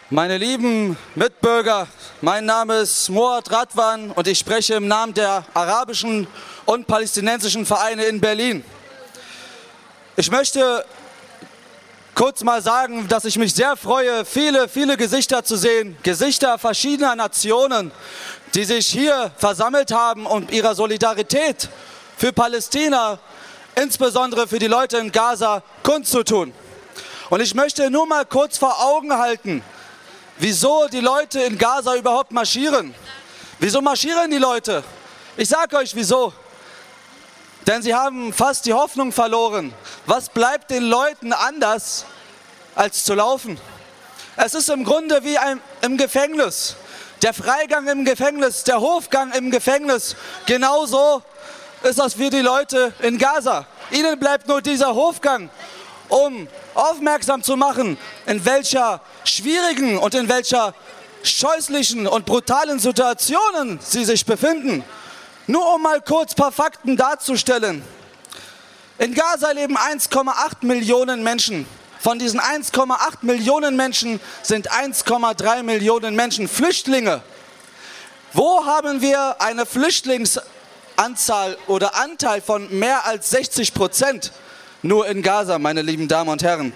Meine lieben Mitbürger, mein Name ist Muad Radwan und ich spreche im Namen der arabischen und palästinensischen Vereine in Berlin. Ich möchte kurz mal sagen, dass ich mich sehr freue, viele Gesichter zu sehen, Gesichter verschiedener Nationen, die sich hier versammelt haben, um ihrer Solidarität für Palästina, insbesondere für die Leute in Gaza, kundzutun. Und ich möchte nur mal kurz vor Augen halten, wieso die Leute in Gaza überhaupt marschieren. Wieso marschieren die Leute? Ich sage euch wieso. Denn sie haben fast die Hoffnung verloren. Was bleibt den Leuten anders, als zu laufen? Es ist im Grunde wie im Gefängnis. Der Freigang im Gefängnis, der Hofgang im Gefängnis. Genauso ist das für die Leute in Gaza. Ihnen bleibt nur dieser Hofgang, um aufmerksam zu machen, in welcher schwierigen und in welcher scheußlichen und brutalen Situationen sie sich befinden. Nur um mal kurz ein paar Fakten darzustellen. In Gaza leben 1,8 Millionen Menschen. Von diesen 1,8 Millionen Menschen sind 1,3 Millionen Menschen Flüchtlinge. Wo haben wir eine Flüchtlingsanzahl oder Anteil von mehr als 60%? Nur in Gaza, meine lieben Damen und Herren.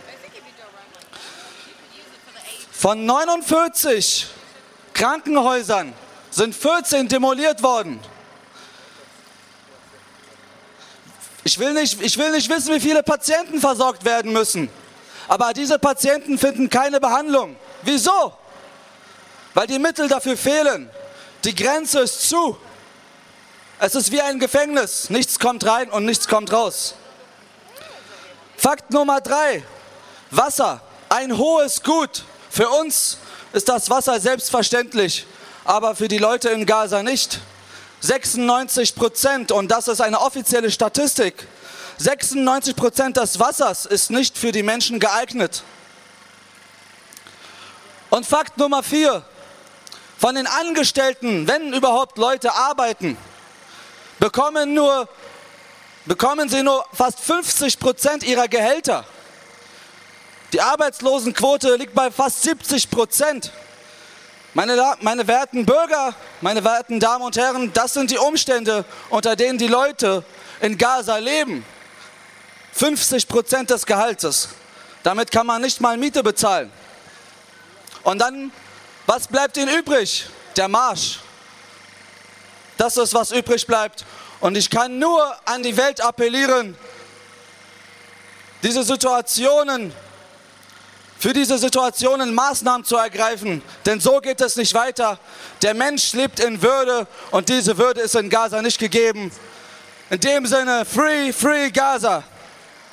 Von 49 Krankenhäusern sind 14 demoliert worden. Ich will nicht wissen, wie viele Patienten versorgt werden müssen. Aber diese Patienten finden keine Behandlung. Wieso? Weil die Mittel dafür fehlen. Die Grenze ist zu. Es ist wie ein Gefängnis. Nichts kommt rein und nichts kommt raus. Fakt Nummer 3. Wasser. Ein hohes Gut. Für uns ist das Wasser selbstverständlich, aber für die Leute in Gaza nicht. 96%, und das ist eine offizielle Statistik, 96% des Wassers ist nicht für die Menschen geeignet. Und Fakt Nummer 4, von den Angestellten, wenn überhaupt Leute arbeiten, bekommen sie nur fast 50% ihrer Gehälter. Die Arbeitslosenquote liegt bei fast 70%. Meine werten Bürger, meine werten Damen und Herren, das sind die Umstände, unter denen die Leute in Gaza leben. 50% des Gehaltes. Damit kann man nicht mal Miete bezahlen. Und dann, was bleibt ihnen übrig? Der Marsch. Das ist, was übrig bleibt. Und ich kann nur an die Welt appellieren, für diese Situationen Maßnahmen zu ergreifen, denn so geht es nicht weiter. Der Mensch lebt in Würde und diese Würde ist in Gaza nicht gegeben. In dem Sinne, free Gaza!